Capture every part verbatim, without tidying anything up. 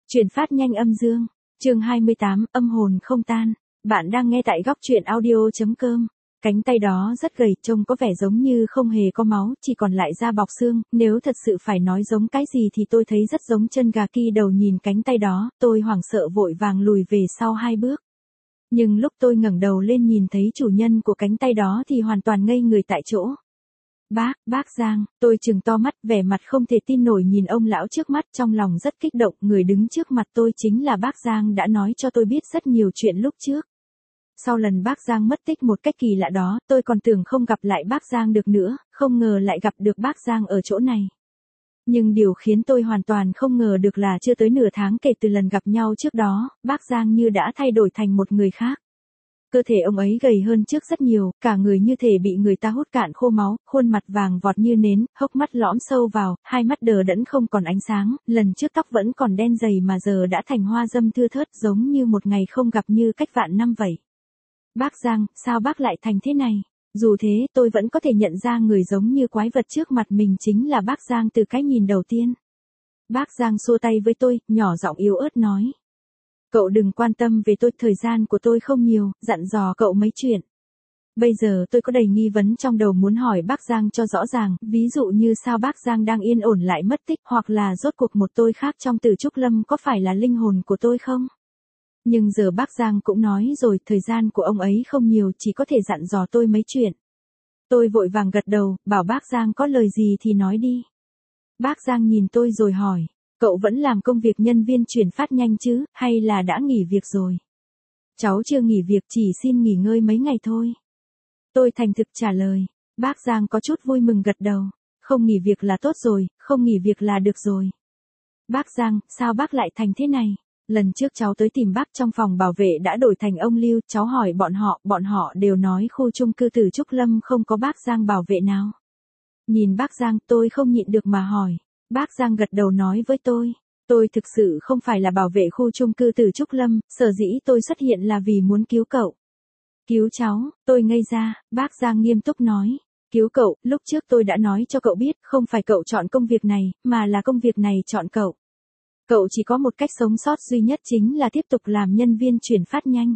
Chuyển phát nhanh âm dương, chương hai mươi tám, âm hồn không tan. Bạn đang nghe tại góc truyện audio.com. Cánh tay đó rất gầy, trông có vẻ giống như không hề có máu, chỉ còn lại da bọc xương, nếu thật sự phải nói giống cái gì thì tôi thấy rất giống chân gà ki đầu. Nhìn cánh tay đó, tôi hoảng sợ vội vàng lùi về sau hai bước. Nhưng lúc tôi ngẩng đầu lên nhìn thấy chủ nhân của cánh tay đó thì hoàn toàn ngây người tại chỗ. Bác, bác Giang, tôi trừng to mắt, vẻ mặt không thể tin nổi nhìn ông lão trước mắt, trong lòng rất kích động. Người đứng trước mặt tôi chính là bác Giang đã nói cho tôi biết rất nhiều chuyện lúc trước. Sau lần bác Giang mất tích một cách kỳ lạ đó, tôi còn tưởng không gặp lại bác Giang được nữa, không ngờ lại gặp được bác Giang ở chỗ này. Nhưng điều khiến tôi hoàn toàn không ngờ được là chưa tới nửa tháng kể từ lần gặp nhau trước đó, bác Giang như đã thay đổi thành một người khác. Cơ thể ông ấy gầy hơn trước rất nhiều, cả người như thể bị người ta hút cạn khô máu, khuôn mặt vàng vọt như nến, hốc mắt lõm sâu vào, hai mắt đờ đẫn không còn ánh sáng, lần trước tóc vẫn còn đen dày mà giờ đã thành hoa râm thưa thớt, giống như một ngày không gặp như cách vạn năm vậy. Bác Giang, sao bác lại thành thế này? Dù thế, tôi vẫn có thể nhận ra người giống như quái vật trước mặt mình chính là bác Giang từ cái nhìn đầu tiên. Bác Giang xua tay với tôi, nhỏ giọng yếu ớt nói. Cậu đừng quan tâm về tôi, thời gian của tôi không nhiều, dặn dò cậu mấy chuyện. Bây giờ tôi có đầy nghi vấn trong đầu muốn hỏi bác Giang cho rõ ràng, ví dụ như sao bác Giang đang yên ổn lại mất tích, hoặc là rốt cuộc một tôi khác trong Từ Trúc Lâm có phải là linh hồn của tôi không? Nhưng giờ bác Giang cũng nói rồi, thời gian của ông ấy không nhiều, chỉ có thể dặn dò tôi mấy chuyện. Tôi vội vàng gật đầu, bảo bác Giang có lời gì thì nói đi. Bác Giang nhìn tôi rồi hỏi. Cậu vẫn làm công việc nhân viên chuyển phát nhanh chứ, hay là đã nghỉ việc rồi? Cháu chưa nghỉ việc, chỉ xin nghỉ ngơi mấy ngày thôi. Tôi thành thực trả lời. Bác Giang có chút vui mừng gật đầu. Không nghỉ việc là tốt rồi, không nghỉ việc là được rồi. Bác Giang, sao bác lại thành thế này? Lần trước cháu tới tìm bác trong phòng bảo vệ đã đổi thành ông Lưu, cháu hỏi bọn họ, bọn họ đều nói khu chung cư Từ Trúc Lâm không có bác Giang bảo vệ nào. Nhìn bác Giang, tôi không nhịn được mà hỏi. Bác Giang gật đầu nói với tôi, tôi thực sự không phải là bảo vệ khu chung cư Từ Trúc Lâm, sở dĩ tôi xuất hiện là vì muốn cứu cậu. Cứu cháu, tôi ngây ra, bác Giang nghiêm túc nói, cứu cậu, lúc trước tôi đã nói cho cậu biết, không phải cậu chọn công việc này, mà là công việc này chọn cậu. Cậu chỉ có một cách sống sót duy nhất chính là tiếp tục làm nhân viên chuyển phát nhanh.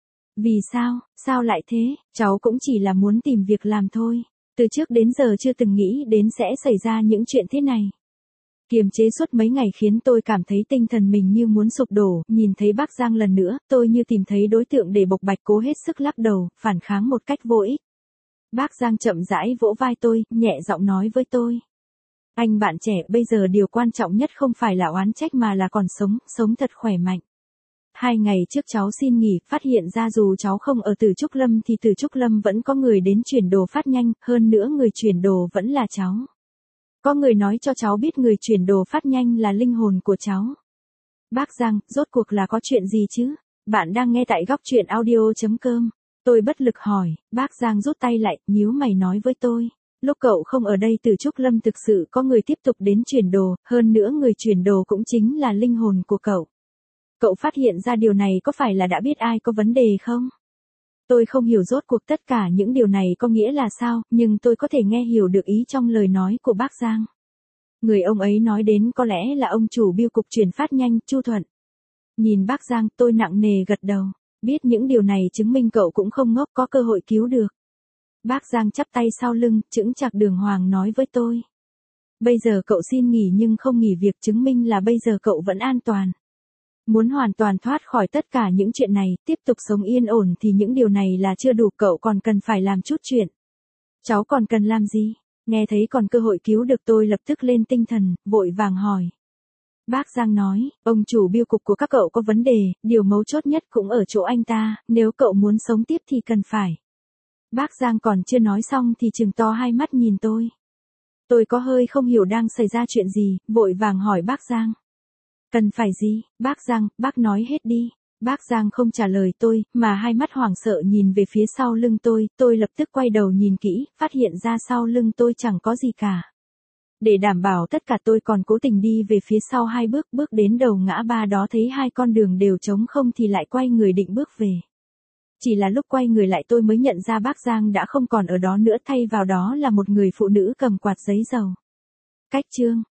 Vì sao, sao lại thế, cháu cũng chỉ là muốn tìm việc làm thôi, từ trước đến giờ chưa từng nghĩ đến sẽ xảy ra những chuyện thế này. Kiềm chế suốt mấy ngày khiến tôi cảm thấy tinh thần mình như muốn sụp đổ, nhìn thấy bác Giang lần nữa, tôi như tìm thấy đối tượng để bộc bạch, cố hết sức lắc đầu, phản kháng một cách vô ích. Bác Giang chậm rãi vỗ vai tôi, nhẹ giọng nói với tôi. Anh bạn trẻ, bây giờ điều quan trọng nhất không phải là oán trách mà là còn sống, sống thật khỏe mạnh. Hai ngày trước cháu xin nghỉ, phát hiện ra dù cháu không ở Từ Trúc Lâm thì Từ Trúc Lâm vẫn có người đến chuyển đồ phát nhanh, hơn nữa người chuyển đồ vẫn là cháu. Có người nói cho cháu biết người chuyển đồ phát nhanh là linh hồn của cháu. Bác Giang, rốt cuộc là có chuyện gì chứ? Bạn đang nghe tại góc truyện audio.com. Tôi bất lực hỏi, bác Giang rút tay lại, nhíu mày nói với tôi. Lúc cậu không ở đây Từ Trúc Lâm thực sự có người tiếp tục đến chuyển đồ, hơn nữa người chuyển đồ cũng chính là linh hồn của cậu. Cậu phát hiện ra điều này có phải là đã biết ai có vấn đề không? Tôi không hiểu rốt cuộc tất cả những điều này có nghĩa là sao, nhưng tôi có thể nghe hiểu được ý trong lời nói của bác Giang. Người ông ấy nói đến có lẽ là ông chủ bưu cục chuyển phát nhanh, Chu Thuận. Nhìn bác Giang, tôi nặng nề gật đầu. Biết những điều này chứng minh cậu cũng không ngốc, có cơ hội cứu được. Bác Giang chắp tay sau lưng, chững chạc đường hoàng nói với tôi. Bây giờ cậu xin nghỉ nhưng không nghỉ việc, chứng minh là bây giờ cậu vẫn an toàn. Muốn hoàn toàn thoát khỏi tất cả những chuyện này, tiếp tục sống yên ổn thì những điều này là chưa đủ, cậu còn cần phải làm chút chuyện. Cháu còn cần làm gì? Nghe thấy còn cơ hội cứu được tôi lập tức lên tinh thần, vội vàng hỏi. Bác Giang nói, ông chủ bưu cục của các cậu có vấn đề, điều mấu chốt nhất cũng ở chỗ anh ta, nếu cậu muốn sống tiếp thì cần phải. Bác Giang còn chưa nói xong thì trừng to hai mắt nhìn tôi. Tôi có hơi không hiểu đang xảy ra chuyện gì, vội vàng hỏi bác Giang. Cần phải gì, bác Giang, bác nói hết đi. Bác Giang không trả lời tôi, mà hai mắt hoảng sợ nhìn về phía sau lưng tôi, tôi lập tức quay đầu nhìn kỹ, phát hiện ra sau lưng tôi chẳng có gì cả. Để đảm bảo tất cả tôi còn cố tình đi về phía sau hai bước, bước đến đầu ngã ba đó thấy hai con đường đều trống không thì lại quay người định bước về. Chỉ là lúc quay người lại tôi mới nhận ra bác Giang đã không còn ở đó nữa, thay vào đó là một người phụ nữ cầm quạt giấy dầu. Cách chương.